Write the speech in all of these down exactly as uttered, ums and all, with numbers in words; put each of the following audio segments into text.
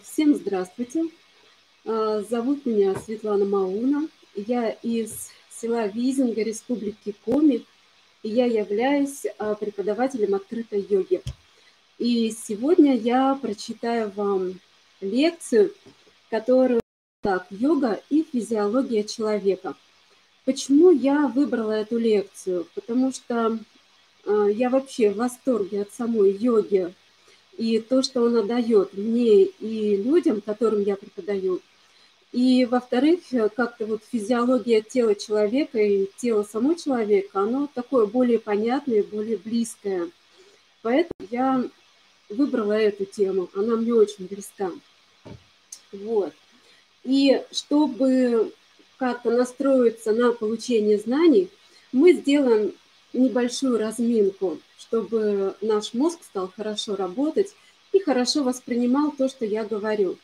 Всем здравствуйте. А, Зовут меня Светлана Мауна. Я из села Визинга, Республики Коми, и я являюсь а, преподавателем открытой йоги. И сегодня я прочитаю вам лекцию, которую так, йога и физиология человека. Почему я выбрала эту лекцию? Потому что а, я вообще в восторге от самой йоги и то, что она дает мне и людям, которым я преподаю. И, во-вторых, как-то вот физиология тела человека и тело самого человека, оно такое более понятное, более близкое. Поэтому я выбрала эту тему, она мне очень близка. Вот. И чтобы как-то настроиться на получение знаний, мы сделаем небольшую разминку, чтобы наш мозг стал хорошо работать и хорошо воспринимал то, что я говорю.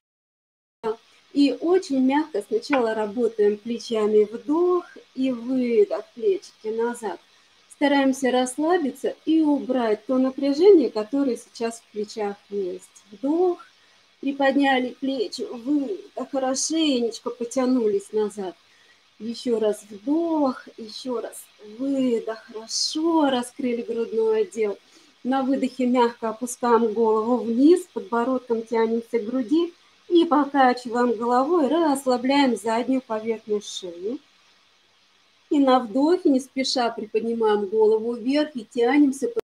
И очень мягко сначала работаем плечами, вдох и выдох, плечики назад. Стараемся расслабиться и убрать то напряжение, которое сейчас в плечах есть. Вдох, приподняли плечи, выдох, хорошенечко потянулись назад. Еще раз вдох, еще раз выдох, хорошо раскрыли грудной отдел. На выдохе мягко опускаем голову вниз, подбородком тянемся к груди и покачиваем головой, расслабляем заднюю поверхность шеи. И на вдохе не спеша приподнимаем голову вверх и тянемся по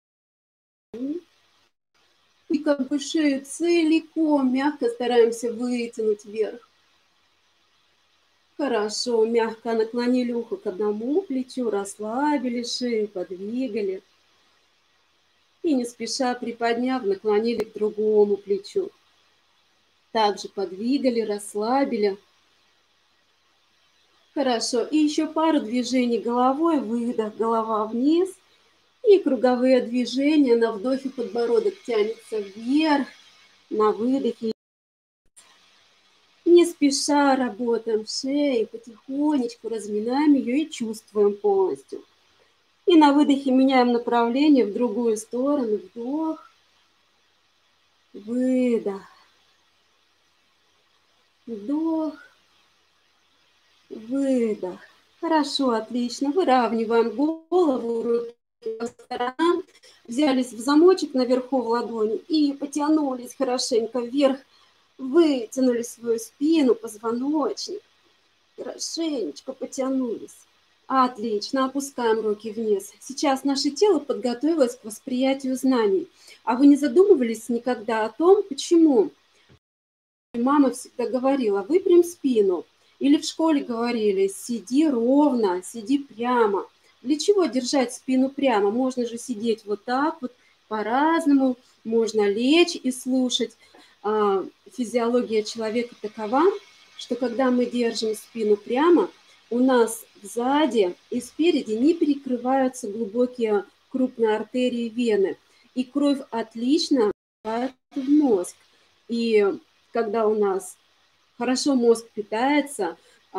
и как бы шею целиком мягко стараемся вытянуть вверх. Хорошо, мягко наклонили ухо к одному плечу, расслабили шею, подвигали. И не спеша приподняв, наклонили к другому плечу. Также подвигали, расслабили. Хорошо, и еще пару движений головой, выдох, голова вниз. И круговые движения, на вдохе подбородок тянется вверх, на выдохе. Не спеша работаем шеей, потихонечку разминаем ее и чувствуем полностью. И на выдохе меняем направление в другую сторону. Вдох, выдох, вдох, выдох. Хорошо, отлично. Выравниваем голову, руки по сторонам. Взялись в замочек наверху в ладони и потянулись хорошенько вверх. Вытянули свою спину, позвоночник. Хорошенечко потянулись. Отлично, опускаем руки вниз. Сейчас наше тело подготовилось к восприятию знаний. А вы не задумывались никогда о том, почему? Мама всегда говорила, выпрям спину. Или в школе говорили, сиди ровно, сиди прямо. Для чего держать спину прямо? Можно же сидеть вот так вот, по-разному. Можно лечь и слушать. А, физиология человека такова, что когда мы держим спину прямо, у нас сзади и спереди не перекрываются глубокие крупные артерии, вены. И кровь отлично попадает в мозг. И когда у нас хорошо мозг питается,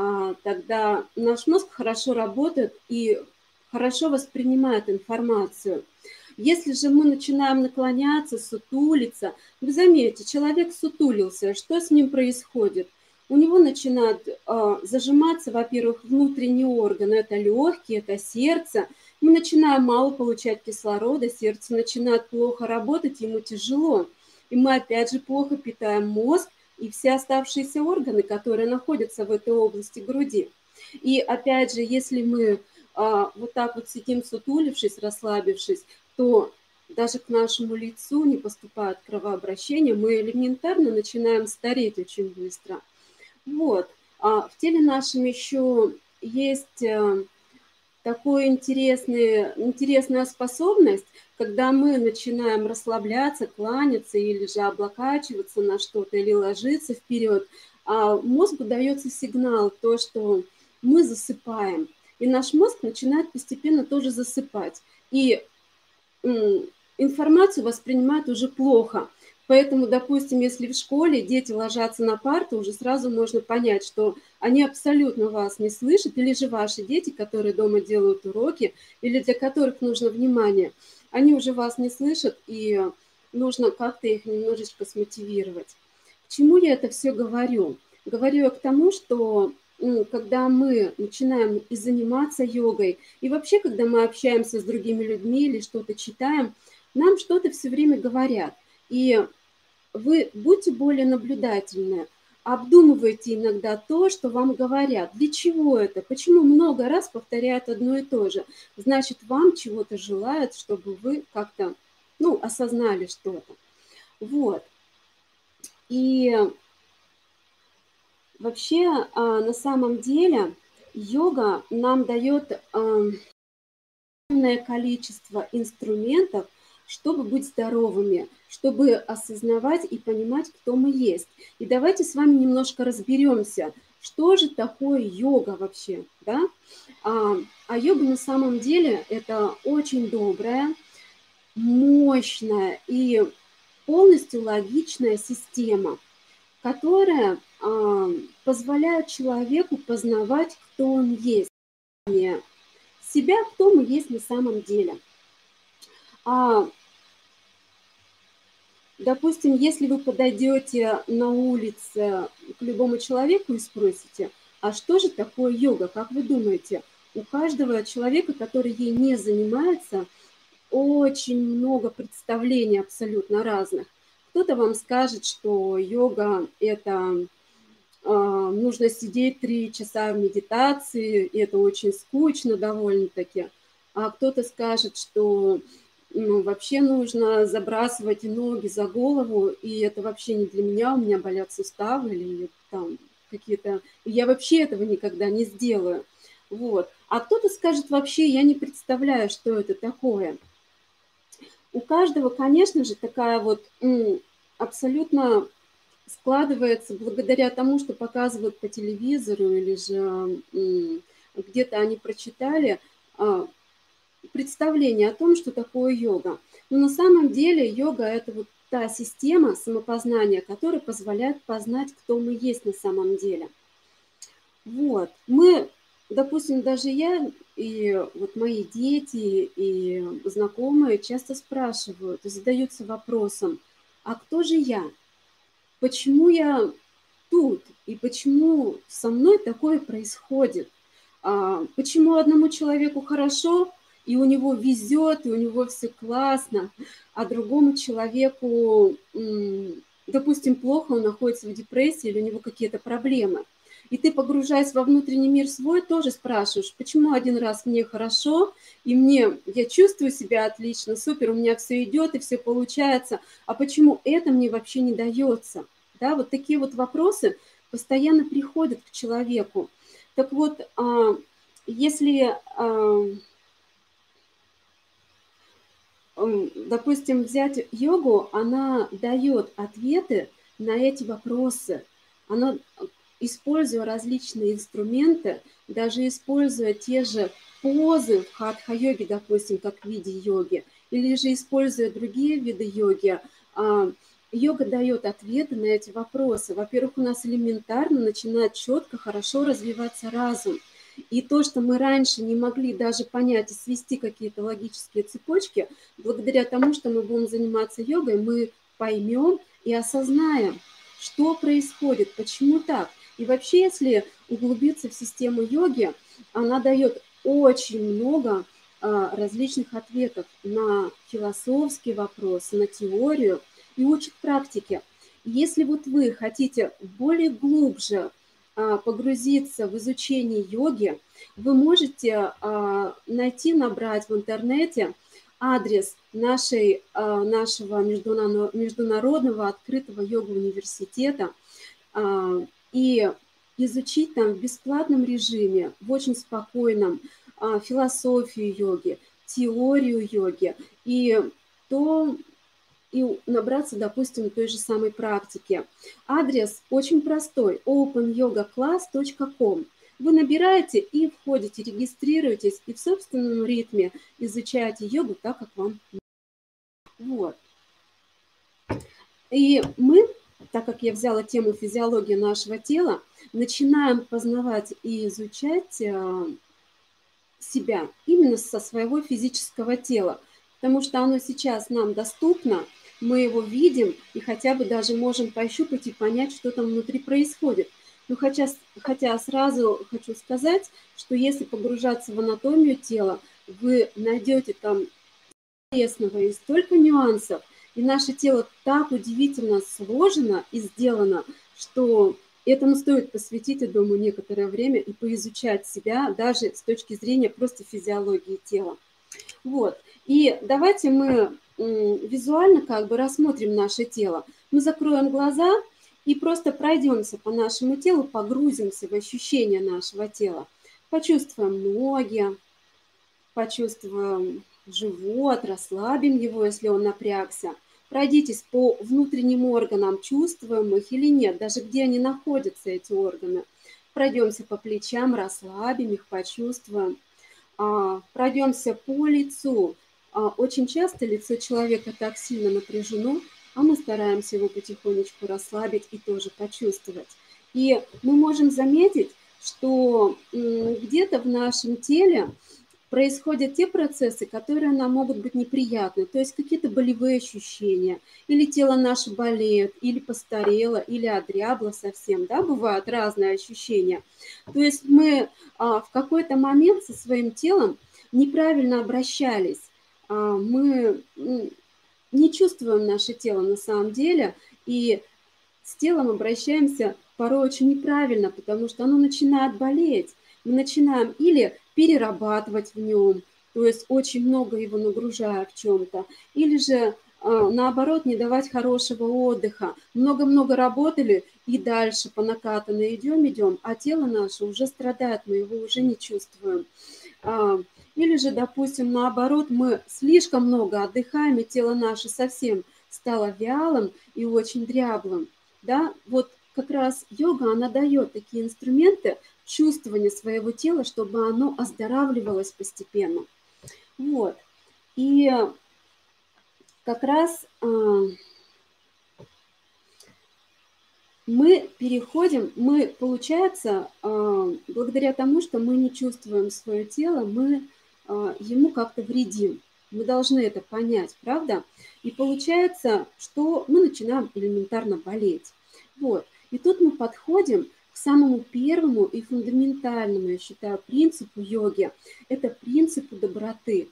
тогда наш мозг хорошо работает и хорошо воспринимает информацию. Если же мы начинаем наклоняться, сутулиться, вы заметите, человек сутулился, что с ним происходит? У него начинают э, зажиматься, во-первых, внутренние органы, это легкие, это сердце. Мы начинаем мало получать кислорода, сердце начинает плохо работать, ему тяжело. И мы опять же плохо питаем мозг и все оставшиеся органы, которые находятся в этой области груди. И опять же, если мы э, вот так вот сидим, сутулившись, расслабившись, то даже к нашему лицу не поступает кровообращение, мы элементарно начинаем стареть очень быстро. Вот. А в теле нашем еще есть такая интересная, интересная способность, когда мы начинаем расслабляться, кланяться или же облокачиваться на что-то, или ложиться вперед, а мозгу дается сигнал, то, что мы засыпаем. И наш мозг начинает постепенно тоже засыпать. И информацию воспринимают уже плохо. Поэтому, допустим, если в школе дети ложатся на парту, уже сразу можно понять, что они абсолютно вас не слышат, или же ваши дети, которые дома делают уроки, или для которых нужно внимание, они уже вас не слышат, и нужно как-то их немножечко смотивировать. чему я это все говорю? Говорю я к тому, что ну, когда мы начинаем и заниматься йогой, и вообще, когда мы общаемся с другими людьми или что-то читаем, нам что-то все время говорят. И вы будьте более наблюдательны, обдумывайте иногда то, что вам говорят. Для чего это? Почему много раз повторяют одно и то же? Значит, вам чего-то желают, чтобы вы как-то, ну, осознали что-то. Вот. И вообще, а, на самом деле, йога нам дает огромное количество инструментов, чтобы быть здоровыми, чтобы осознавать и понимать, кто мы есть. И давайте с вами немножко разберемся, что же такое йога вообще, да? А, а йога на самом деле это очень добрая, мощная и полностью логичная система, которая а, позволяет человеку познавать, кто он есть, себя, кто мы есть на самом деле. А, допустим, если вы подойдете на улице к любому человеку и спросите, а что же такое йога, как вы думаете, у каждого человека, который ей не занимается, очень много представлений абсолютно разных. Кто-то вам скажет, что йога – это э, нужно сидеть три часа в медитации, и это очень скучно довольно-таки. А кто-то скажет, что ну, вообще нужно забрасывать ноги за голову, и это вообще не для меня, у меня болят суставы или там какие-то... Я вообще этого никогда не сделаю. Вот. А кто-то скажет, вообще я не представляю, что это такое. У каждого, конечно же, такая вот м, абсолютно складывается благодаря тому, что показывают по телевизору или же м, где-то они прочитали а, представление о том, что такое йога. Но на самом деле йога – это вот та система самопознания, которая позволяет познать, кто мы есть на самом деле. Вот. Мы, допустим, даже я и вот мои дети и знакомые часто спрашивают и задаются вопросом, а кто же я? Почему я тут? И почему со мной такое происходит? А, почему одному человеку хорошо, и у него везет, и у него все классно, а другому человеку, допустим, плохо, он находится в депрессии, или у него какие-то проблемы. И ты, погружаясь во внутренний мир свой, тоже спрашиваешь, почему один раз мне хорошо, и мне, я чувствую себя отлично, супер, у меня все идет и все получается, а почему это мне вообще не дается? Да, вот такие вот вопросы постоянно приходят к человеку. Так вот, если, допустим, взять йогу, она дает ответы на эти вопросы. Она, используя различные инструменты, даже используя те же позы в хатха-йоге, допустим, как в виде йоги, или же используя другие виды йоги, йога дает ответы на эти вопросы. Во-первых, у нас элементарно начинает четко, хорошо развиваться разум. И то, что мы раньше не могли даже понять и свести какие-то логические цепочки, благодаря тому, что мы будем заниматься йогой, мы поймем и осознаем, что происходит, почему так. И вообще, если углубиться в систему йоги, она дает очень много а, различных ответов на философские вопросы, на теорию и учит практике. Если вот вы хотите более глубже а, погрузиться в изучение йоги, вы можете а, найти, набрать в интернете адрес нашей, а, нашего международного открытого йога-университета а, и изучить там в бесплатном режиме, в очень спокойном, а, философию йоги, теорию йоги и то... и набраться, допустим, той же самой практики. Адрес очень простой – оупен йога класс точка ком. Вы набираете и входите, регистрируетесь, и в собственном ритме изучаете йогу так, как вам нужно. Вот. И мы, так как я взяла тему физиологии нашего тела, начинаем познавать и изучать себя именно со своего физического тела, потому что оно сейчас нам доступно, мы его видим и хотя бы даже можем пощупать и понять, что там внутри происходит. Но хотя, хотя сразу хочу сказать, что если погружаться в анатомию тела, вы найдете там интересного и столько нюансов, и наше тело так удивительно сложено и сделано, что этому стоит посвятить, я думаю, некоторое время и поизучать себя даже с точки зрения просто физиологии тела. Вот. И давайте мы визуально как бы рассмотрим наше тело. Мы закроем глаза и просто пройдемся по нашему телу, погрузимся в ощущения нашего тела. Почувствуем ноги, почувствуем живот, расслабим его, если он напрягся. Пройдитесь по внутренним органам, чувствуем их или нет, даже где они находятся, эти органы. Пройдемся по плечам, расслабим их, почувствуем. Пройдемся по лицу. Очень часто лицо человека так сильно напряжено, а мы стараемся его потихонечку расслабить и тоже почувствовать. И мы можем заметить, что где-то в нашем теле происходят те процессы, которые нам могут быть неприятны, то есть какие-то болевые ощущения, или тело наше болеет, или постарело, или одрябло совсем, да, бывают разные ощущения. То есть мы а, в какой-то момент со своим телом неправильно обращались, а, мы не чувствуем наше тело на самом деле, и с телом обращаемся порой очень неправильно, потому что оно начинает болеть. Мы начинаем или перерабатывать в нем, то есть очень много его нагружая в чем-то, или же наоборот не давать хорошего отдыха. Много-много работали и дальше по накатанной идем, идем, а тело наше уже страдает, мы его уже не чувствуем. Или же, допустим, наоборот, мы слишком много отдыхаем, и тело наше совсем стало вялым и очень дряблым. Да, вот как раз йога, она дает такие инструменты чувствования своего тела, чтобы оно оздоравливалось постепенно. Вот. И как раз э, мы переходим, мы, получается, э, благодаря тому, что мы не чувствуем свое тело, мы э, ему как-то вредим. Мы должны это понять, правда? И получается, что мы начинаем элементарно болеть. Вот. И тут мы подходим к самому первому и фундаментальному, я считаю, принципу йоги. Это принципу доброты,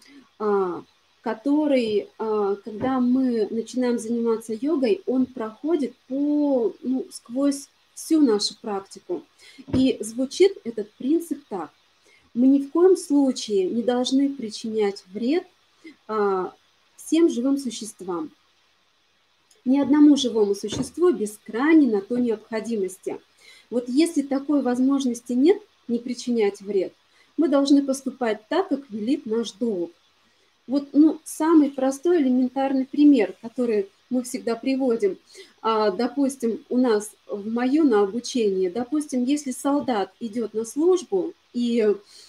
который, когда мы начинаем заниматься йогой, он проходит по, ну, сквозь всю нашу практику. И звучит этот принцип так. Мы ни в коем случае не должны причинять вред всем живым существам. Ни одному живому существу без крайней на то необходимости. Вот если такой возможности нет, не причинять вред, мы должны поступать так, как велит наш долг. Вот, ну, самый простой элементарный пример, который мы всегда приводим. А, допустим, у нас в МОЮ на обучении, допустим, если солдат идет на службу, и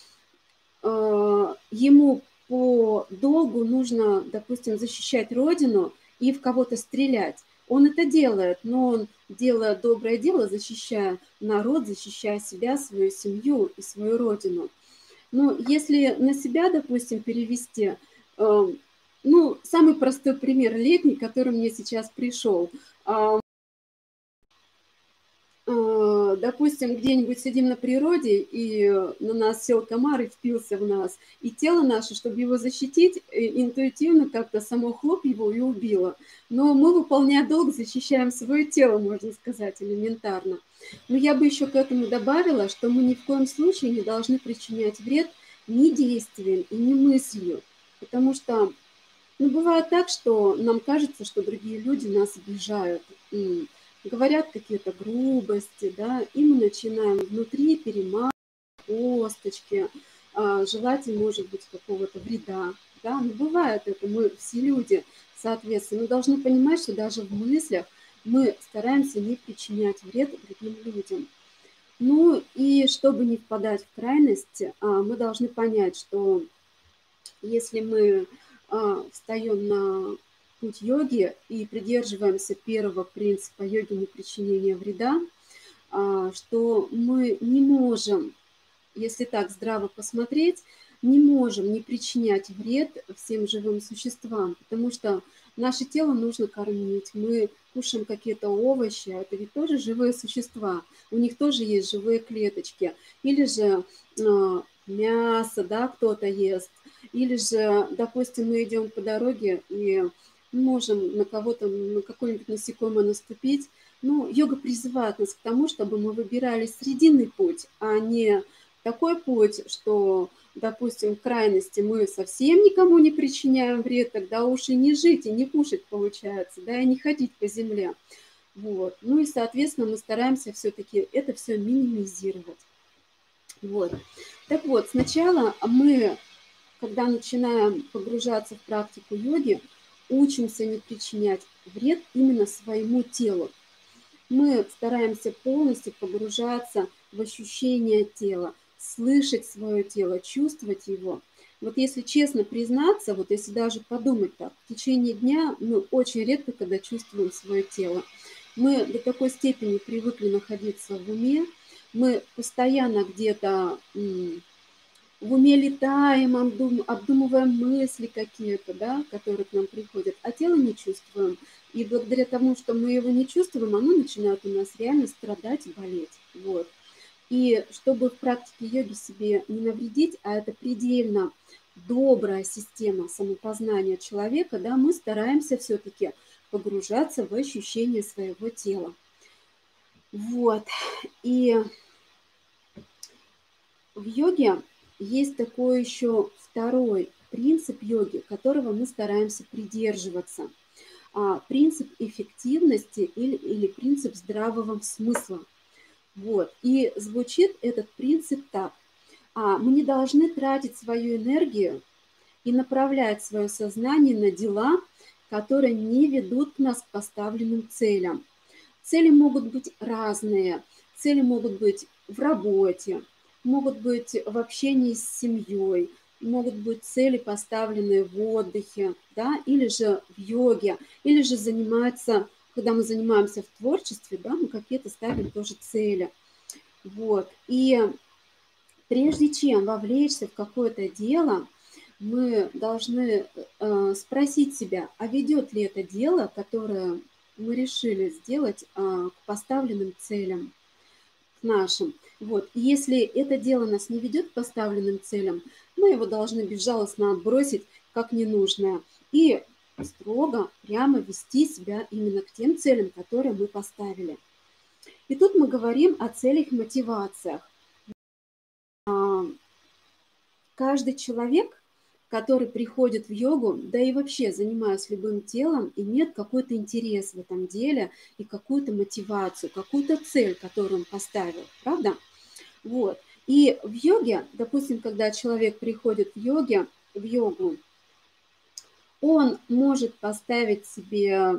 э, ему по долгу нужно, допустим, защищать Родину, и в кого-то стрелять. Он это делает, но он, делая доброе дело, защищая народ, защищая себя, свою семью и свою родину. Но если на себя, допустим, перевести, э, ну, самый простой пример летний, который мне сейчас пришел. Э, э, допустим, где-нибудь сидим на природе, и на нас сел комар и впился в нас. И тело наше, чтобы его защитить, интуитивно как-то само хлоп его и убило. Но мы, выполняя долг, защищаем свое тело, можно сказать, элементарно. Но я бы еще к этому добавила, что мы ни в коем случае не должны причинять вред ни действием и ни мыслью. Потому что, ну, бывает так, что нам кажется, что другие люди нас обижают, и говорят какие-то грубости, да, и мы начинаем внутри перемалывать косточки, желать им, может быть, какого-то вреда. Да, но бывает это, мы все люди, соответственно, мы должны понимать, что даже в мыслях мы стараемся не причинять вред другим людям. Ну и чтобы не впадать в крайность, мы должны понять, что если мы встаем на путь йоги и придерживаемся первого принципа йоги непричинения вреда, что мы не можем, если так здраво посмотреть, не можем не причинять вред всем живым существам, потому что Наше тело нужно кормить. Мы кушаем какие-то овощи, а это ведь тоже живые существа. У них тоже есть живые клеточки. Или же э, мясо, да, кто-то ест. Или же, допустим, мы идем по дороге и можем на кого-то, на какое-нибудь насекомое наступить. Ну, йога призывает нас к тому, чтобы мы выбирали срединный путь, а не такой путь, что, допустим, в крайности мы совсем никому не причиняем вред, тогда уж и не жить, и не кушать получается, да, и не ходить по земле. Вот. Ну и, соответственно, мы стараемся все-таки это все минимизировать. Вот. Так вот, сначала мы, когда начинаем погружаться в практику йоги, учимся не причинять вред именно своему телу. Мы стараемся полностью погружаться в ощущение тела, слышать свое тело, чувствовать его. Вот если честно признаться, вот если даже подумать так, в течение дня мы очень редко, когда чувствуем свое тело. Мы до такой степени привыкли находиться в уме, мы постоянно где-то в уме летаем, обдум, обдумываем мысли какие-то, да, которые к нам приходят, а тело не чувствуем. И благодаря тому, что мы его не чувствуем, оно начинает у нас реально страдать и болеть. Вот. И чтобы в практике йоги себе не навредить, а это предельно добрая система самопознания человека, да, мы стараемся все-таки погружаться в ощущение своего тела. Вот. И в йоге есть такой еще второй принцип йоги, которого мы стараемся придерживаться. А, принцип эффективности или, или принцип здравого смысла. Вот. И звучит этот принцип так. А, мы не должны тратить свою энергию и направлять свое сознание на дела, которые не ведут нас к поставленным целям. Цели могут быть разные. Цели могут быть в работе, могут быть в общении с семьей, могут быть цели, поставленные в отдыхе, да, или же в йоге, или же заниматься, когда мы занимаемся в творчестве, да, мы какие-то ставим тоже цели. Вот. И прежде чем вовлечься в какое-то дело, мы должны э, спросить себя, а ведет ли это дело, которое мы решили сделать, э, к поставленным целям, к нашим. Вот. И если это дело нас не ведет к поставленным целям, мы его должны безжалостно отбросить как ненужное и строго, прямо вести себя именно к тем целям, которые мы поставили. И тут мы говорим о целях и мотивациях. Каждый человек, который приходит в йогу, да и вообще занимаясь любым телом, имеет какой-то интерес в этом деле и какую-то мотивацию, какую-то цель, которую он поставил, правда? Вот. И в йоге, допустим, когда человек приходит в йоге, в йогу, он может поставить себе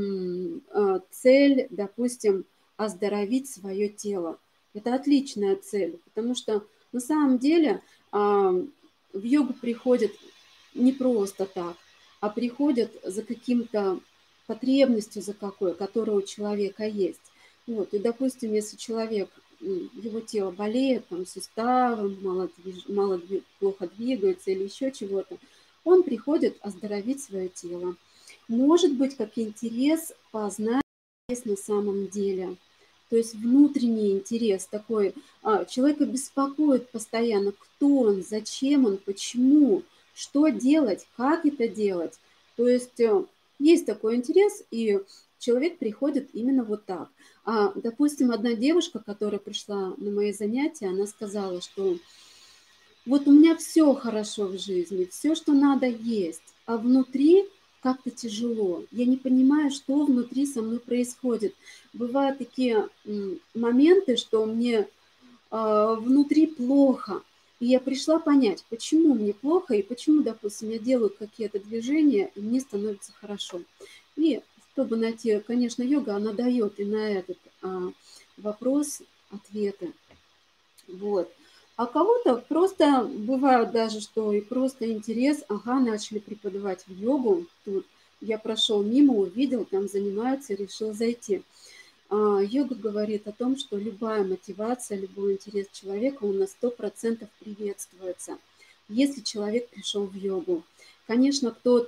цель, допустим, оздоровить свое тело. Это отличная цель, потому что на самом деле в йогу приходят не просто так, а приходят за каким-то потребностью, за какой, которая у человека есть. Вот. И, допустим, если человек, его тело болеет, там, суставом, мало, мало плохо двигается или еще чего-то, он приходит оздоровить свое тело. Может быть, как интерес познать на самом деле. То есть внутренний интерес такой. Человека беспокоит постоянно, кто он, зачем он, почему, что делать, как это делать. То есть есть такой интерес, и человек приходит именно вот так. А, допустим, одна девушка, которая пришла на мои занятия, она сказала, что вот у меня все хорошо в жизни, все, что надо, есть, а внутри как-то тяжело. Я не понимаю, что внутри со мной происходит. Бывают такие моменты, что мне э, внутри плохо. И я пришла понять, почему мне плохо и почему, допустим, я делаю какие-то движения, и мне становится хорошо. И чтобы найти, конечно, йога, она дает и на этот а, вопрос ответы. Вот. А кого-то просто бывает даже, что и просто интерес, ага, начали преподавать в йогу, тут я прошел мимо, увидел, там занимаются, решил зайти. А, йога говорит о том, что любая мотивация, любой интерес человека, он на сто процентов приветствуется, если человек пришел в йогу. Конечно, кто-то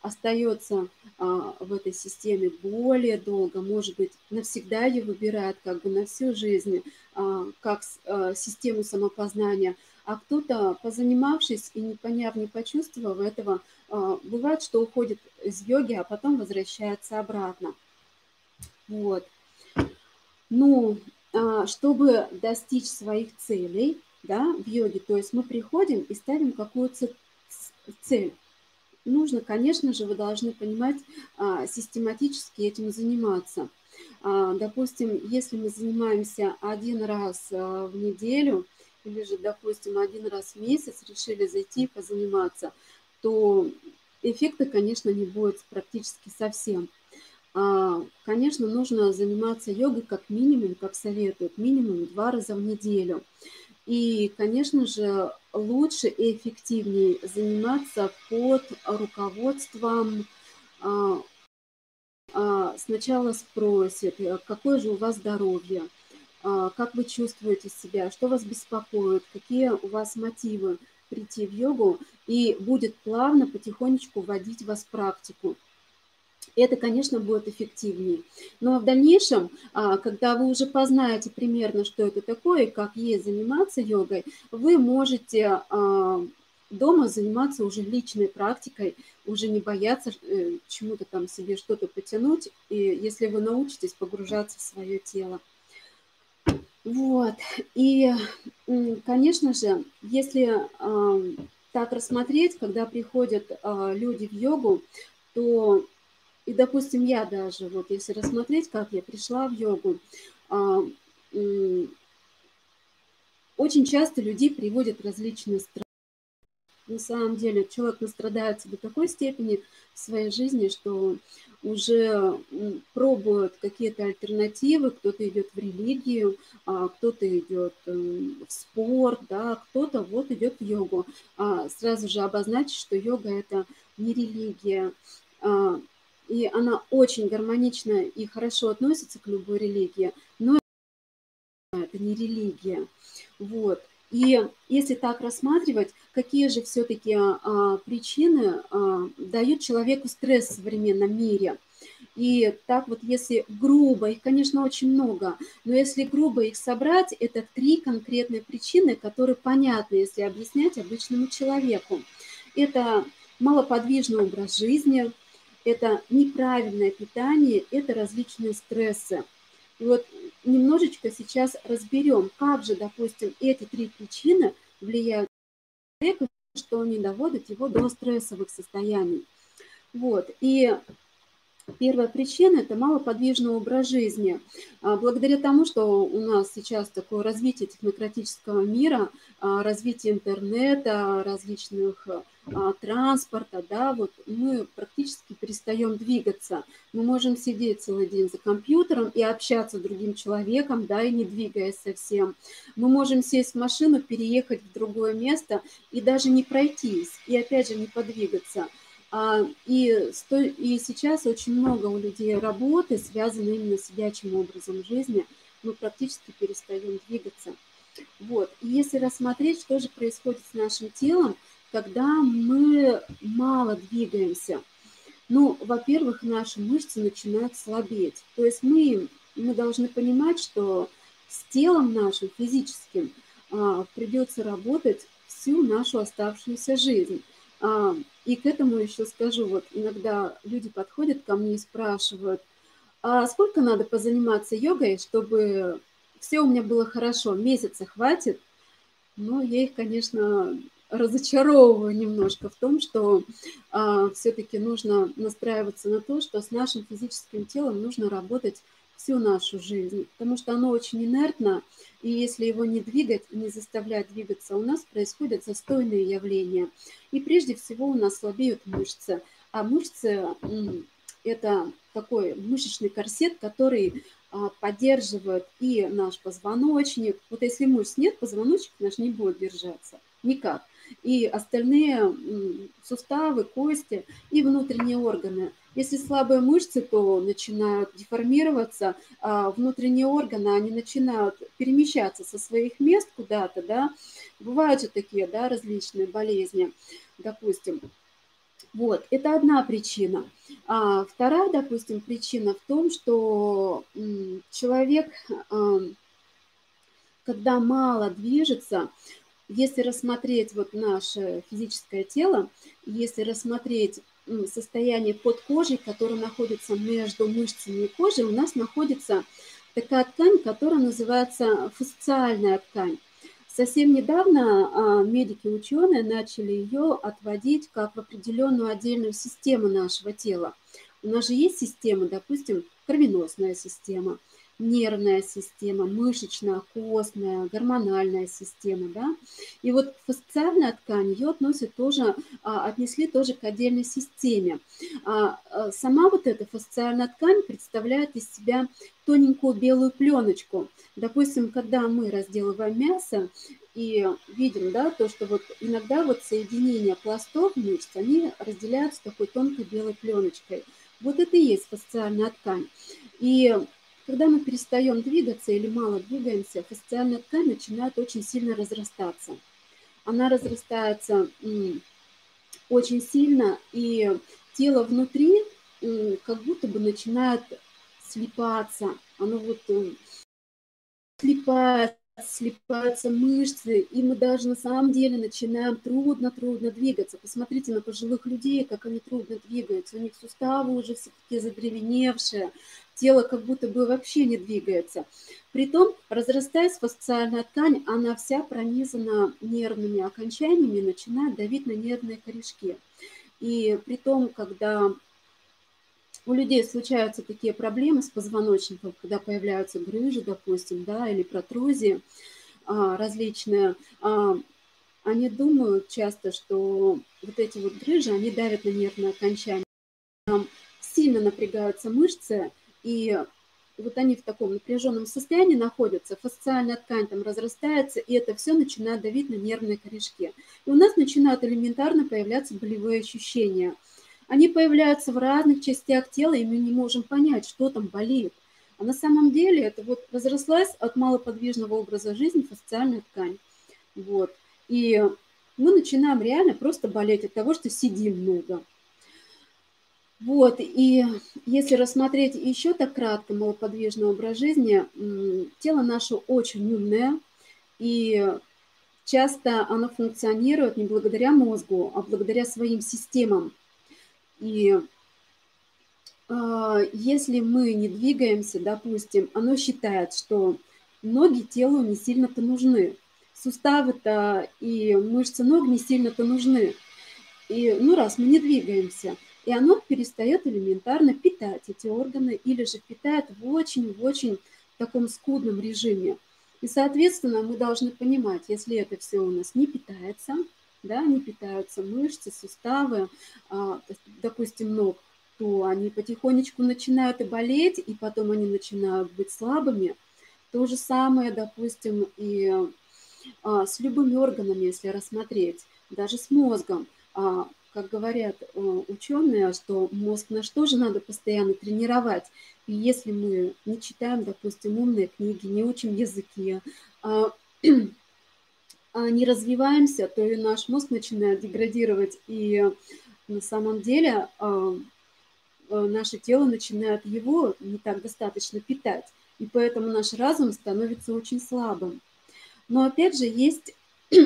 остается а, в этой системе более долго, может быть, навсегда ее выбирает как бы на всю жизнь, а, как с- а, систему самопознания, а кто-то, позанимавшись и не поняв, не почувствовав этого, а, бывает, что уходит из йоги, а потом возвращается обратно. Вот. Ну, а, чтобы достичь своих целей, да, в йоге, то есть мы приходим и ставим какую-то цель. Нужно, конечно же, вы должны понимать, а, систематически этим заниматься. А, Допустим, если мы занимаемся один раз а, в неделю или же, допустим, один раз в месяц решили зайти позаниматься, то эффекта, конечно, не будет практически совсем. А, Конечно, нужно заниматься йогой как минимум, как советуют, минимум два раза в неделю. И, конечно же, лучше и эффективнее заниматься под руководством. а, а, Сначала спросят, э, какое же у вас здоровье, а, как вы чувствуете себя, что вас беспокоит, какие у вас мотивы прийти в йогу, и будет плавно, потихонечку вводить вас в практику. Это, конечно, будет эффективнее. Но в дальнейшем, а, когда вы уже познаете примерно, что это такое и как ей заниматься йогой, вы можете а, дома заниматься уже личной практикой, уже не бояться э, чему-то там себе что-то потянуть, и если вы научитесь погружаться в свое тело. Вот. И, м, конечно же, если а, так рассмотреть, когда приходят а, люди в йогу, то и, допустим, я даже, вот если рассмотреть, как я пришла в йогу, а, м, очень часто людей приводят различные страхи. На самом деле человек настрадается до такой степени в своей жизни, что уже м, пробует какие-то альтернативы, кто-то идет в религию, а, кто-то идет м, в спорт, да, кто-то вот идет в йогу. А, Сразу же обозначить, что йога это не религия, а, и она очень гармонично и хорошо относится к любой религии, но это не религия. Вот. И если так рассматривать, какие же все-таки а, причины а, дают человеку стресс в современном мире? И так вот, если грубо, их, конечно, очень много, но если грубо их собрать, это три конкретные причины, которые понятны, если объяснять обычному человеку. Это малоподвижный образ жизни, это неправильное питание, это различные стрессы. И вот немножечко сейчас разберем, как же, допустим, эти три причины влияют на человека, что они доводят его до стрессовых состояний. Вот. И первая причина – это малоподвижный образ жизни. А, Благодаря тому, что у нас сейчас такое развитие технократического мира, а, развитие интернета, различных а, транспорта, да, вот мы практически перестаем двигаться. Мы можем сидеть целый день за компьютером и общаться с другим человеком, да, и не двигаясь совсем. Мы можем сесть в машину, переехать в другое место и даже не пройтись, и опять же не подвигаться. А, И, сто- и сейчас очень много у людей работы, связанной именно с сидячим образом жизни. Мы практически перестаем двигаться. Вот. И если рассмотреть, что же происходит с нашим телом, когда мы мало двигаемся. Ну, во-первых, наши мышцы начинают слабеть. То есть мы, мы должны понимать, что с телом нашим физическим а, придется работать всю нашу оставшуюся жизнь. А, и к этому еще скажу, вот иногда люди подходят ко мне и спрашивают, а сколько надо позаниматься йогой, чтобы все у меня было хорошо, месяца хватит? Но я их, конечно, разочаровываю немножко в том, что а, все-таки нужно настраиваться на то, что с нашим физическим телом нужно работать всю нашу жизнь, потому что оно очень инертно, и если его не двигать, не заставлять двигаться, у нас происходят застойные явления. И прежде всего у нас слабеют мышцы, а мышцы м, это такой мышечный корсет, который а, поддерживает и наш позвоночник. Вот если мышц нет, позвоночник наш не будет держаться никак. И остальные м, суставы, кости и внутренние органы. Если слабые мышцы, то начинают деформироваться, а внутренние органы, они начинают перемещаться со своих мест куда-то, да. Бывают же такие, да, различные болезни, допустим. Вот, это одна причина. А вторая, допустим, причина в том, что м, человек, а, когда мало движется, если рассмотреть вот наше физическое тело, если рассмотреть м, состояние под кожей, которое находится между мышцами и кожей, у нас находится такая ткань, которая называется фасциальная ткань. Совсем недавно а, медики-ученые начали ее отводить как в определенную отдельную систему нашего тела. У нас же есть система, допустим, кровеносная система, нервная система, мышечная, костная, гормональная система, да. И вот фасциальная ткань, ее относят тоже, а, отнесли тоже к отдельной системе. А, а, сама вот эта фасциальная ткань представляет из себя тоненькую белую пленочку. Допустим, когда мы разделываем мясо и видим, да, то, что вот иногда вот соединения пластов мышц, они разделяются такой тонкой белой пленочкой. Вот это и есть фасциальная ткань. И когда мы перестаем двигаться или мало двигаемся, фасциальная ткань начинает очень сильно разрастаться. Она разрастается м, очень сильно, и тело внутри м, как будто бы начинает слипаться. Оно вот м, слипается, слипаются мышцы, и мы даже на самом деле начинаем трудно-трудно двигаться. Посмотрите на пожилых людей, как они трудно двигаются. У них суставы уже все такие задревеневшие, тело как будто бы вообще не двигается. Притом, разрастаясь фасциальная ткань, она вся пронизана нервными окончаниями, начинает давить на нервные корешки. И при том, когда у людей случаются такие проблемы с позвоночником, когда появляются грыжи, допустим, да, или протрузии а, различные, а, они думают часто, что вот эти вот грыжи, они давят на нервные окончания, там сильно напрягаются мышцы, и вот они в таком напряженном состоянии находятся, фасциальная ткань там разрастается, и это все начинает давить на нервные корешки. И у нас начинают элементарно появляться болевые ощущения. Они появляются в разных частях тела, и мы не можем понять, что там болит. А на самом деле это вот разрослась от малоподвижного образа жизни фасциальная ткань. Вот. И мы начинаем реально просто болеть от того, что сидим много. Вот, и если рассмотреть еще так кратко малоподвижный образ жизни, тело наше очень умное, и часто оно функционирует не благодаря мозгу, а благодаря своим системам. И если мы не двигаемся, допустим, оно считает, что ноги телу не сильно-то нужны, суставы-то и мышцы ног не сильно-то нужны. И, ну, раз мы не двигаемся, и оно перестает элементарно питать эти органы или же питает в очень-в очень таком скудном режиме. И, соответственно, мы должны понимать, если это все у нас не питается, да, не питаются мышцы, суставы, а, допустим, ног, то они потихонечку начинают и болеть, и потом они начинают быть слабыми. То же самое, допустим, и а, с любыми органами, если рассмотреть, даже с мозгом. А, как говорят а, ученые, что мозг наш тоже надо постоянно тренировать. И если мы не читаем, допустим, умные книги, не учим языки, а, а не развиваемся, то и наш мозг начинает деградировать. И на самом деле а, а, наше тело начинает его не так достаточно питать. И поэтому наш разум становится очень слабым. Но опять же есть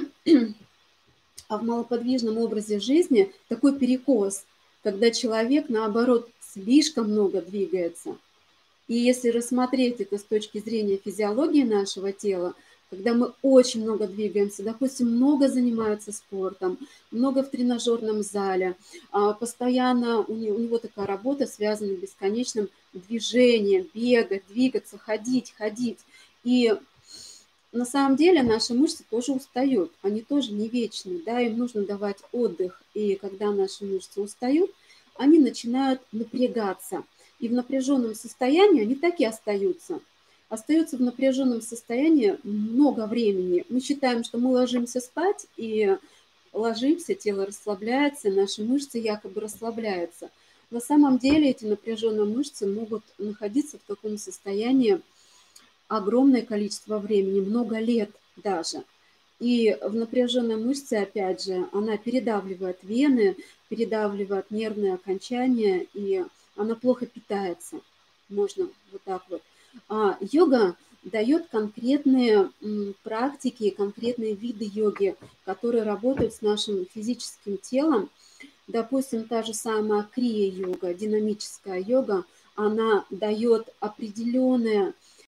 а в малоподвижном образе жизни такой перекос, когда человек, наоборот, слишком много двигается. И если рассмотреть это с точки зрения физиологии нашего тела, когда мы очень много двигаемся, допустим, много занимаются спортом, много в тренажерном зале, а, постоянно у него, у него такая работа связана с бесконечным движением, бегать, двигаться, ходить, ходить. И на самом деле наши мышцы тоже устают, они тоже не вечны, да, им нужно давать отдых, и когда наши мышцы устают, они начинают напрягаться, и в напряженном состоянии они так и остаются, остаются в напряженном состоянии много времени. Мы считаем, что мы ложимся спать, и ложимся, тело расслабляется, наши мышцы якобы расслабляются. На самом деле эти напряженные мышцы могут находиться в таком состоянии огромное количество времени, много лет даже. И в напряженной мышце, опять же, она передавливает вены, передавливает нервные окончания, и она плохо питается. Можно вот так вот. А йога дает конкретные м, практики, конкретные виды йоги, которые работают с нашим физическим телом. Допустим, та же самая крия-йога, динамическая йога, она дает определенное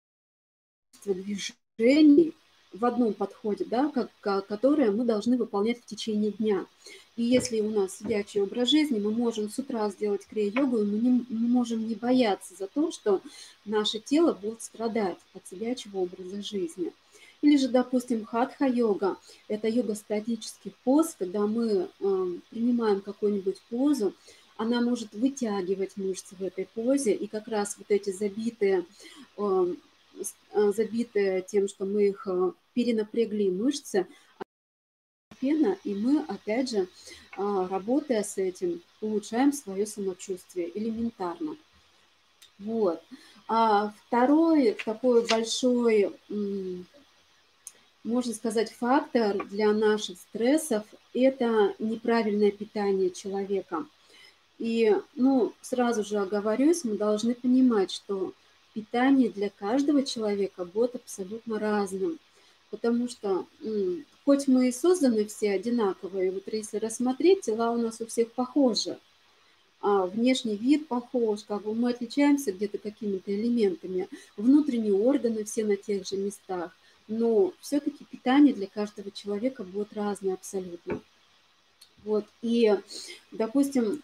движений в одном подходе, да, как, которые мы должны выполнять в течение дня. И если у нас сидячий образ жизни, мы можем с утра сделать крия-йогу, и мы, не, мы можем не бояться за то, что наше тело будет страдать от сидячего образа жизни. Или же, допустим, хатха-йога. Это йога статических поз, когда мы э, принимаем какую-нибудь позу, она может вытягивать мышцы в этой позе, и как раз вот эти забитые э, забитые тем, что мы их перенапрягли мышцы, пена, и мы, опять же, работая с этим, улучшаем свое самочувствие элементарно. Вот. А второй такой большой, можно сказать, фактор для наших стрессов – это неправильное питание человека. И, ну, сразу же оговорюсь, мы должны понимать, что питание для каждого человека будет абсолютно разным. Потому что, хоть мы и созданы все одинаковые, вот если рассмотреть, тела у нас у всех похожи, а внешний вид похож, как бы мы отличаемся где-то какими-то элементами, внутренние органы все на тех же местах, но все-таки питание для каждого человека будет разное абсолютно. Вот, и, допустим,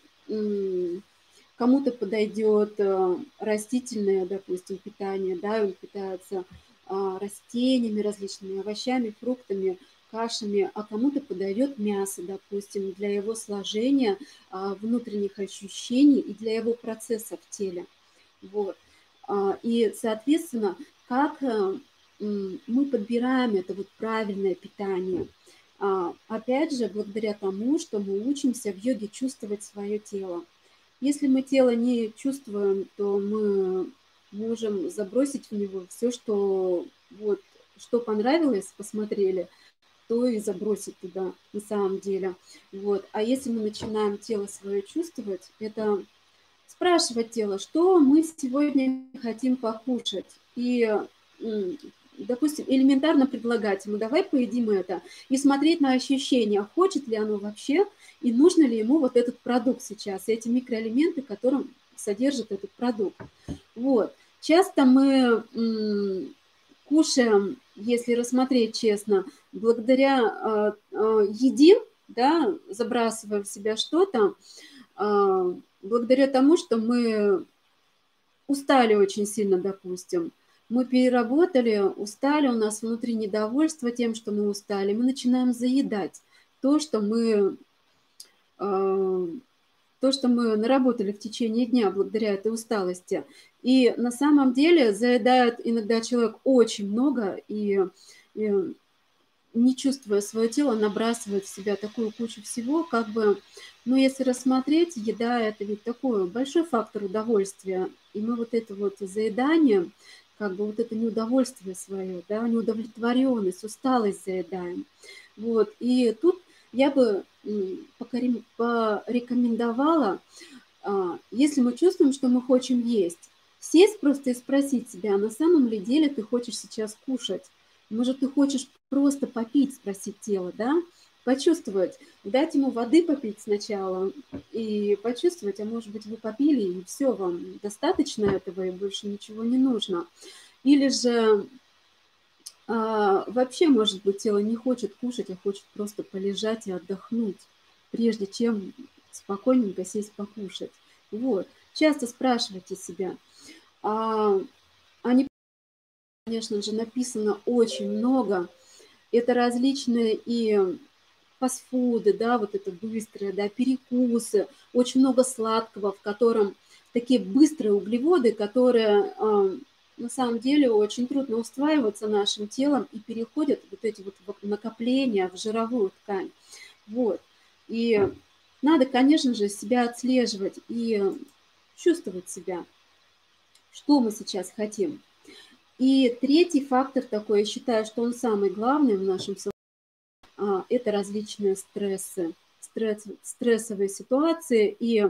кому-то подойдет растительное, допустим, питание, да, он питается растениями различными, овощами, фруктами, кашами, а кому-то подойдет мясо, допустим, для его сложения внутренних ощущений и для его процесса в теле. Вот. И, соответственно, как мы подбираем это вот правильное питание? Опять же, благодаря тому, что мы учимся в йоге чувствовать свое тело. Если мы тело не чувствуем, то мы можем забросить в него все, что, вот, что понравилось, посмотрели, то и забросить туда на самом деле. Вот. А если мы начинаем тело свое чувствовать, это спрашивать тело, что мы сегодня хотим покушать. И, допустим, элементарно предлагать ему, давай поедим это, и смотреть на ощущения, хочет ли оно вообще, и нужно ли ему вот этот продукт сейчас, эти микроэлементы, которые содержит этот продукт. Вот. Часто мы м, кушаем, если рассмотреть честно, благодаря э, э, едим, да, забрасывая в себя что-то, э, благодаря тому, что мы устали очень сильно, допустим. Мы переработали, устали, у нас внутри недовольство тем, что мы устали. Мы начинаем заедать то, что мы, э, то, что мы наработали в течение дня благодаря этой усталости. И на самом деле заедает иногда человек очень много и, и не чувствуя свое тело, набрасывает в себя такую кучу всего, как бы, ну, если рассмотреть, еда – это ведь такой большой фактор удовольствия, и мы вот это вот заедание, как бы вот это неудовольствие свое, да, неудовлетворенность, усталость заедаем. Вот, и тут я бы порекомендовала, если мы чувствуем, что мы хотим есть, сесть просто и спросить себя, а на самом ли деле ты хочешь сейчас кушать? Может, ты хочешь просто попить, спросить тело, да? Почувствовать, дать ему воды попить сначала и почувствовать, а может быть, вы попили, и все, вам достаточно этого, и больше ничего не нужно. Или же а, вообще, может быть, тело не хочет кушать, а хочет просто полежать и отдохнуть, прежде чем спокойненько сесть покушать. Вот. Часто спрашивайте себя, а, они, конечно же, написано очень много. Это различные и фастфуды, да, вот это быстрое, да, перекусы, очень много сладкого, в котором такие быстрые углеводы, которые э, на самом деле очень трудно усваиваться нашим телом и переходят вот эти вот накопления в жировую ткань. Вот. И надо, конечно же, себя отслеживать и чувствовать себя, что мы сейчас хотим. И третий фактор такой, я считаю, что он самый главный в нашем а, это различные стрессы, стресс, стрессовые ситуации. И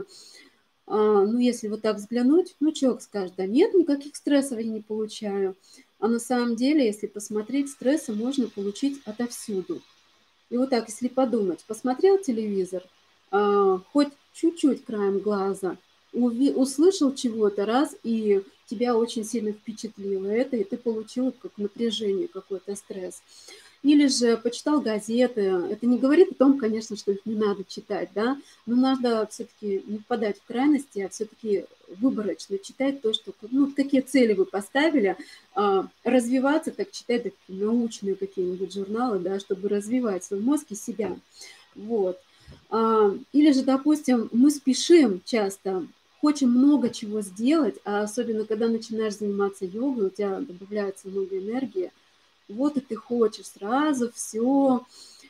а, ну, если вот так взглянуть, ну, человек скажет, да нет, никаких стрессов я не получаю. А на самом деле, если посмотреть, стрессы можно получить отовсюду. И вот так, если подумать, посмотрел телевизор, а, хоть чуть-чуть краем глаза, уви- услышал чего-то раз, и тебя очень сильно впечатлило это, и ты получил как напряжение, какой-то стресс. Или же почитал газеты. Это не говорит о том, конечно, что их не надо читать, да, но надо все-таки не впадать в крайности, а все-таки выборочно читать то, что, ну, какие цели вы поставили, а, развиваться, так читать такие научные какие-нибудь журналы, да, чтобы развивать свой мозг и себя. Вот. А, Или же, допустим, мы спешим часто, хочем много чего сделать, а особенно когда начинаешь заниматься йогой, у тебя добавляется много энергии, вот и ты хочешь сразу все,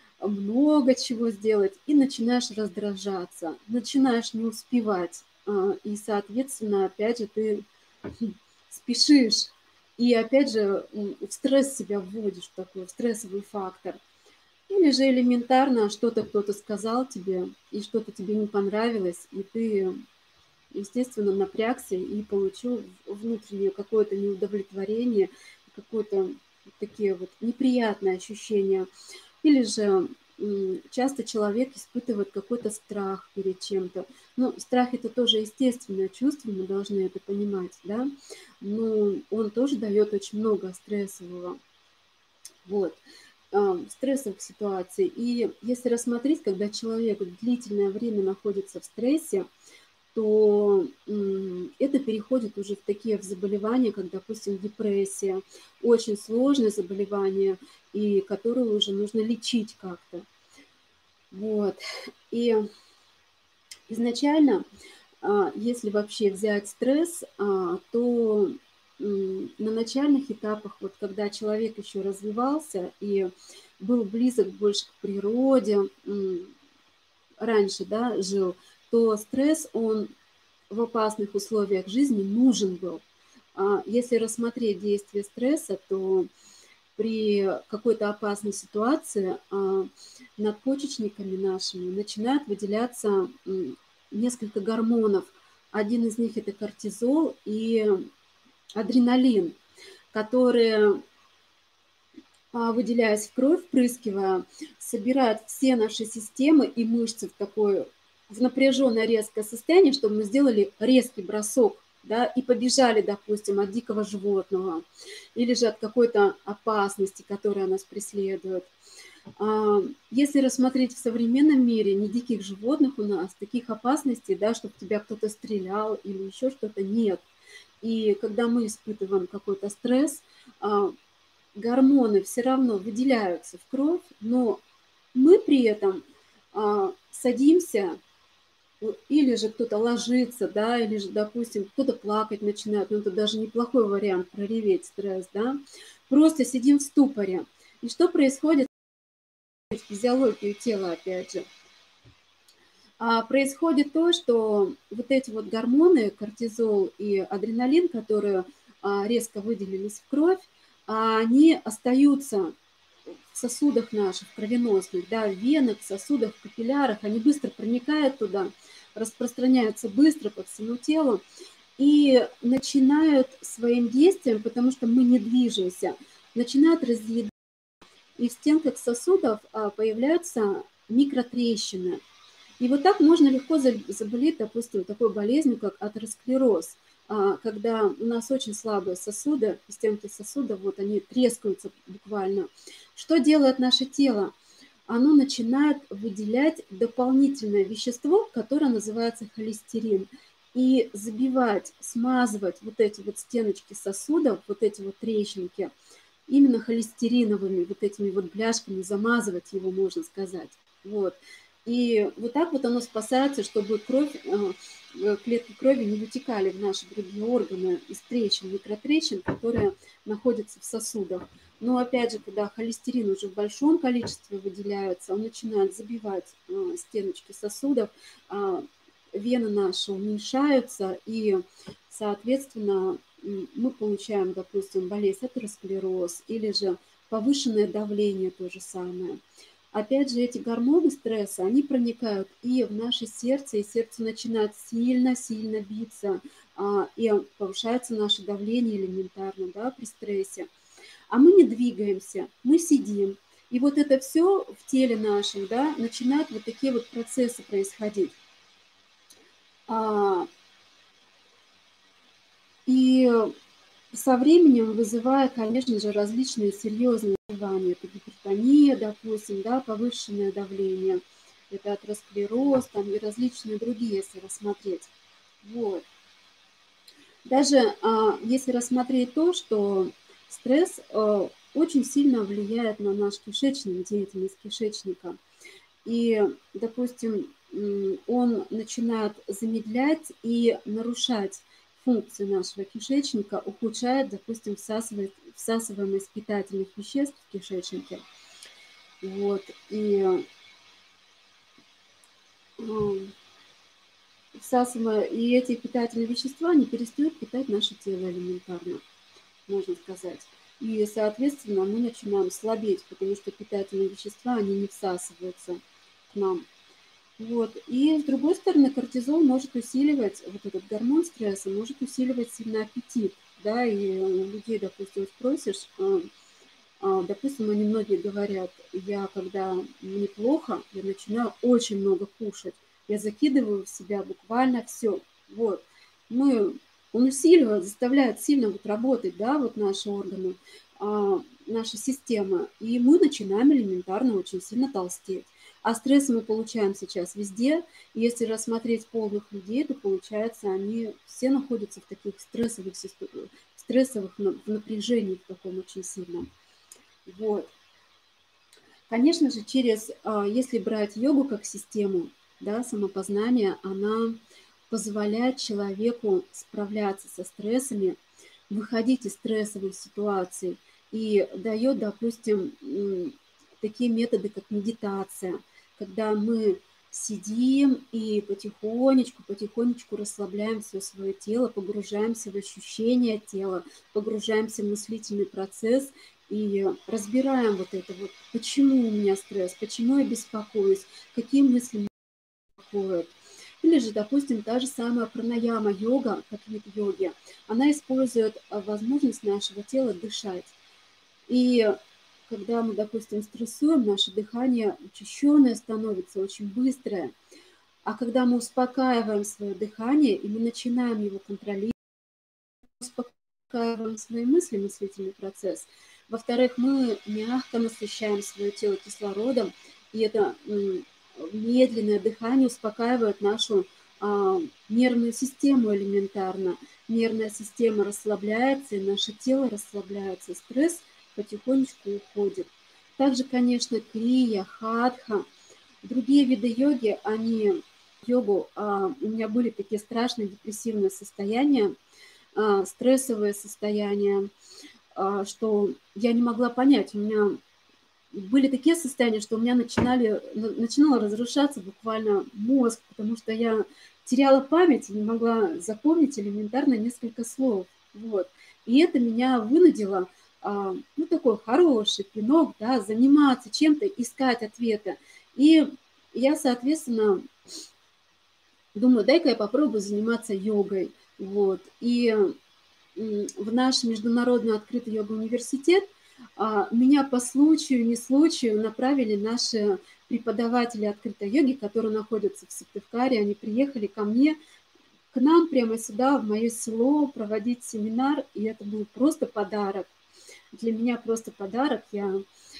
много чего сделать, и начинаешь раздражаться, начинаешь не успевать, а, и, соответственно, опять же, ты хм, спешишь, и опять же м, в стресс себя вводишь, в такой в стрессовый фактор. Или же элементарно что-то кто-то сказал тебе, и что-то тебе не понравилось, и ты, естественно, напрягся и получил внутреннее какое-то неудовлетворение, какое-то вот такие вот неприятные ощущения. Или же м, часто человек испытывает какой-то страх перед чем-то. Ну, страх это тоже естественное чувство, мы должны это понимать, да, но он тоже дает очень много стрессового, вот, а, стрессовых ситуаций. И если рассмотреть, когда человек длительное время находится в стрессе, то м, это переходит уже в такие в заболевания, как, допустим, депрессия, очень сложное заболевание, и которое уже нужно лечить как-то. Вот. И изначально, а, если вообще взять стресс, а, то м, на начальных этапах, вот когда человек еще развивался и был близок больше к природе, м, раньше, да, жил, то стресс, он в опасных условиях жизни нужен был. А, Если рассмотреть действие стресса, то при какой-то опасной ситуации а, надпочечниками нашими начинают выделяться м, несколько гормонов. Один из них это кортизол и адреналин, которые, а, выделяясь в кровь, впрыскивая, собирают все наши системы и мышцы в такое в напряженное резкое состояние, чтобы мы сделали резкий бросок, да, и побежали, допустим, от дикого животного или же от какой-то опасности, которая нас преследует. А, Если рассмотреть в современном мире, не диких животных у нас, таких опасностей, да, чтобы тебя кто-то стрелял или еще что-то, нет. И когда мы испытываем какой-то стресс, а, гормоны все равно выделяются в кровь, но мы при этом а, садимся, э, или же кто-то ложится, да, или же, допустим, кто-то плакать начинает, ну это даже неплохой вариант прореветь стресс, да, просто сидим в ступоре. И что происходит с физиологией тела, опять же? А происходит то, что вот эти вот гормоны, кортизол и адреналин, которые а, резко выделились в кровь, а, они остаются в сосудах наших кровеносных, да, в венах, в сосудах, в капиллярах, они быстро проникают туда, распространяются быстро по всему телу и начинают своим действием, потому что мы не движемся, начинают разъедать, и в стенках сосудов а, появляются микротрещины. И вот так можно легко заболеть, допустим, такой болезнью, как атеросклероз, а, когда у нас очень слабые сосуды, стенки сосудов, вот они трескаются буквально. Что делает наше тело? Оно начинает выделять дополнительное вещество, которое называется холестерин, и забивать, смазывать вот эти вот стеночки сосудов, вот эти вот трещинки, именно холестериновыми вот этими вот бляшками, замазывать его, можно сказать. Вот. И вот так вот оно спасается, чтобы кровь, э, э, клетки крови не вытекали в наши другие органы из трещин, микротрещин, которые находятся в сосудах. Но опять же, когда холестерин уже в большом количестве выделяется, он начинает забивать э, стеночки сосудов, а вены наши уменьшаются, и, соответственно, мы получаем, допустим, болезнь атеросклероз или же повышенное давление, то же самое. опять же, эти гормоны стресса, они проникают и в наше сердце, и сердце начинает сильно-сильно биться, а, и повышается наше давление элементарно, да, при стрессе. А мы не двигаемся, мы сидим. И вот это все в теле нашем, да, начинают вот такие вот процессы происходить. А, и со временем вызывая, конечно же, различные серьезные заболевания. Это гипертония, допустим, да, повышенное давление, это атеросклероз там, и различные другие, если рассмотреть. Вот. Даже а, если рассмотреть то, что стресс а, очень сильно влияет на наш кишечник, деятельность кишечника. И, допустим, он начинает замедлять и нарушать функции нашего кишечника, ухудшает, допустим, всасываемость питательных веществ в кишечнике. Вот. И, всасывая, и эти питательные вещества не перестают питать наше тело элементарно, можно сказать. И, соответственно, мы начинаем слабеть, потому что питательные вещества, они не всасываются к нам. Вот. И с другой стороны, кортизол может усиливать, вот этот гормон стресса, может усиливать сильно аппетит. Да, и у людей, допустим, спросишь, допустим, они многие говорят, я когда мне плохо, я начинаю очень много кушать, я закидываю в себя буквально все. Вот. Мы, он усиливает, заставляет сильно вот работать, да, вот наши органы, наша система, и мы начинаем элементарно очень сильно толстеть. А стресс мы получаем сейчас везде. И если рассмотреть полных людей, то получается, они все находятся в таких стрессовых, стрессовых напряжениях в таком очень сильном. Вот. Конечно же, через, если брать йогу как систему, да, самопознания, она позволяет человеку справляться со стрессами, выходить из стрессовых ситуаций и дает, допустим, такие методы, как медитация, когда мы сидим и потихонечку, потихонечку расслабляем все свое тело, погружаемся в ощущения тела, погружаемся в мыслительный процесс и разбираем вот это вот, почему у меня стресс, почему я беспокоюсь, какие мысли меня беспокоят. Или же, допустим, та же самая пранаяма йога, как вид йоги, она использует возможность нашего тела дышать. И когда мы, допустим, стрессуем, наше дыхание учащенное становится, очень быстрое. А когда мы успокаиваем свое дыхание, и мы начинаем его контролировать, успокаиваем свои мысли, мыслительный процесс. Во-вторых, мы мягко насыщаем свое тело кислородом, и это медленное дыхание успокаивает нашу а, нервную систему элементарно. Нервная система расслабляется, и наше тело расслабляется. Стресс потихонечку уходит. Также, конечно, крия, хатха, другие виды йоги, они йогу, а, у меня были такие страшные депрессивные состояния, а, стрессовые состояния, а, что я не могла понять. У меня были такие состояния, что у меня начинали, начинал разрушаться буквально мозг, потому что я теряла память и не могла запомнить элементарно несколько слов. Вот. И это меня вынудило, ну, такой хороший пинок, да, заниматься чем-то, искать ответы. И я, соответственно, думаю, дай-ка я попробую заниматься йогой. Вот. И в наш международный открытый йога-университет меня по случаю, не случаю направили наши преподаватели открытой йоги, которые находятся в Сыктывкаре. Они приехали ко мне, к нам прямо сюда, в мое село, проводить семинар, и это был просто подарок. Для меня просто подарок. Я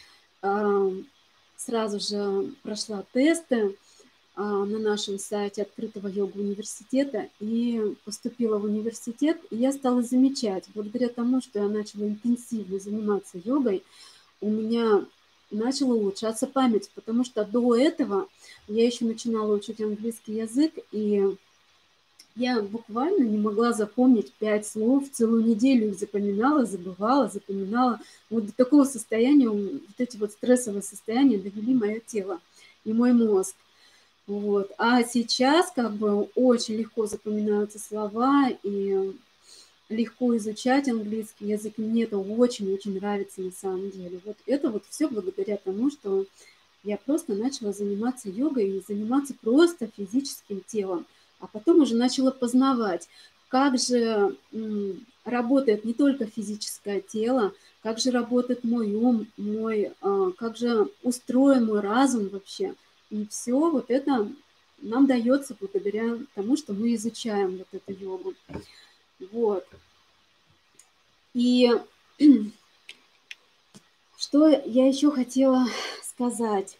сразу же прошла тесты на нашем сайте открытого йога-университета и поступила в университет, и я стала замечать, благодаря тому, что я начала интенсивно заниматься йогой, у меня начала улучшаться память, потому что до этого я еще начинала учить английский язык, и я буквально не могла запомнить пять слов, целую неделю их запоминала, забывала, запоминала. Вот до такого состояния, вот эти вот стрессовые состояния довели мое тело и мой мозг. Вот. А сейчас как бы очень легко запоминаются слова и легко изучать английский язык. Мне это очень-очень нравится на самом деле. Вот это вот все благодаря тому, что Я просто начала заниматься йогой и заниматься просто физическим телом. А потом уже начала познавать, как же м, работает не только физическое тело, как же работает мой ум, мой, а, как же устроен мой разум вообще. И все вот это нам дается благодаря тому, что мы изучаем вот эту йогу. Вот. И что я еще хотела сказать.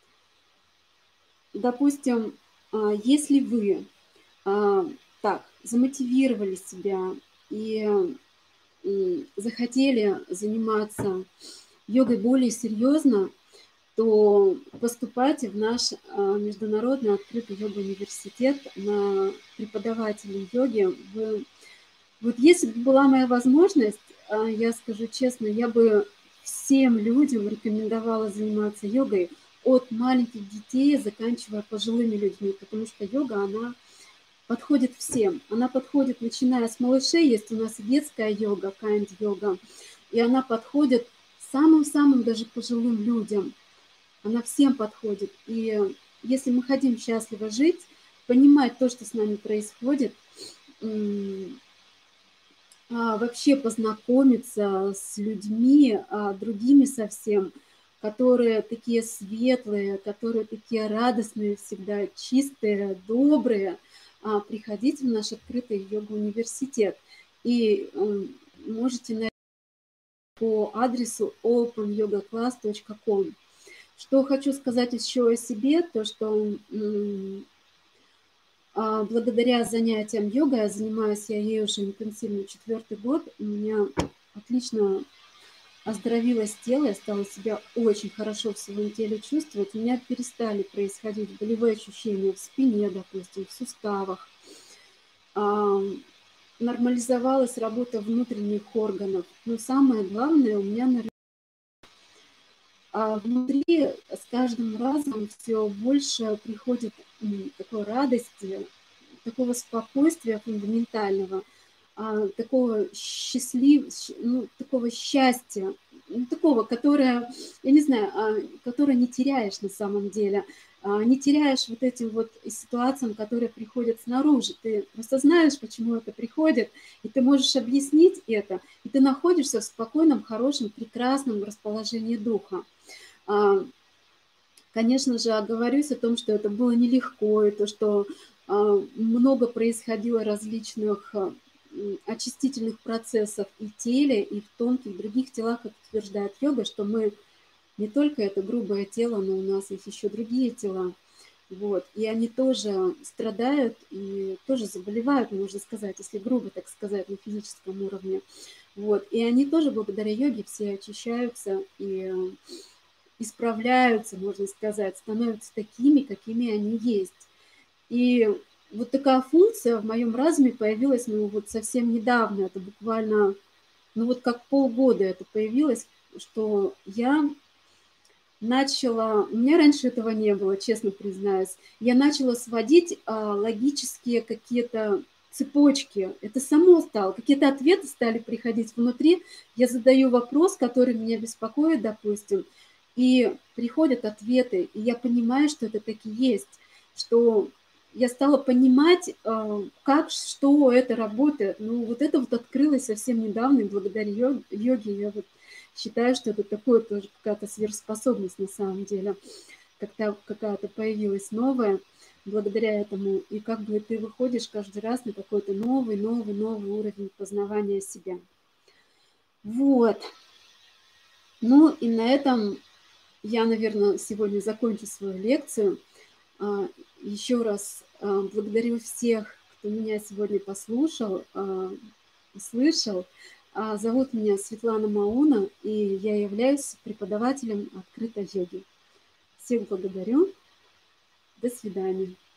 Допустим, а, если вы а, так замотивировали себя и м, захотели заниматься йогой более серьезно, то поступайте в наш а, международный открытый йога-университет на преподавателя йоги. Вы, вот если бы была моя возможность, а, я скажу честно, я бы всем людям рекомендовала заниматься йогой, от маленьких детей, заканчивая пожилыми людьми, потому что йога, она подходит всем. Она подходит, начиная с малышей, есть у нас и детская йога, кайнд-йога, и она подходит самым-самым даже пожилым людям. Она всем подходит. И если мы хотим счастливо жить, понимать то, что с нами происходит, вообще познакомиться с людьми, другими совсем, которые такие светлые, которые такие радостные всегда, чистые, добрые, приходите в наш открытый йога-университет. И можете найти по адресу open yoga class точка com. Что хочу сказать еще о себе, то что благодаря занятиям йогой, я занимаюсь я ей уже интенсивно четвертый год, у меня отлично оздоровилось тело, я стала себя очень хорошо в своем теле чувствовать, у меня перестали происходить болевые ощущения в спине, допустим, в суставах, нормализовалась работа внутренних органов, но самое главное, у меня а внутри с каждым разом все больше приходит такой радости, такого спокойствия фундаментального, такого счастлив, ну, такого счастья, ну, такого, которое, я не знаю, которое не теряешь на самом деле, не теряешь вот этим вот ситуациям, которые приходят снаружи. Ты просто знаешь, почему это приходит, и ты можешь объяснить это, и ты находишься в спокойном, хорошем, прекрасном расположении духа. Конечно же, оговорюсь о том, что это было нелегко, и то, что много происходило различных очистительных процессов и в теле, и в тонких других телах, как утверждает йога, что мы не только это грубое тело, но у нас есть еще другие тела. Вот. И они тоже страдают и тоже заболевают, можно сказать, если грубо так сказать, на физическом уровне. Вот. И они тоже благодаря йоге все очищаются и исправляются, можно сказать, становятся такими, какими они есть. И вот такая функция в моем разуме появилась, ну, вот совсем недавно, это буквально, ну, вот как полгода это появилось, что я начала, у меня раньше этого не было, честно признаюсь, я начала сводить а, логические какие-то цепочки, это само стало, какие-то ответы стали приходить внутри, я задаю вопрос, который меня беспокоит, допустим, и приходят ответы, и я понимаю, что это таки есть, что я стала понимать, как, что это работает. Ну, вот это вот открылось совсем недавно, и благодаря йоге я вот считаю, что это такое тоже какая-то сверхспособность на самом деле, когда какая-то появилась новая благодаря этому, и как бы ты выходишь каждый раз на какой-то новый, новый, новый уровень познавания себя. Вот. Ну и на этом я, наверное, сегодня закончу свою лекцию. Еще раз благодарю всех, кто меня сегодня послушал, услышал. Зовут меня Светлана Мауна, и я являюсь преподавателем открытой йоги. Всех благодарю. До свидания.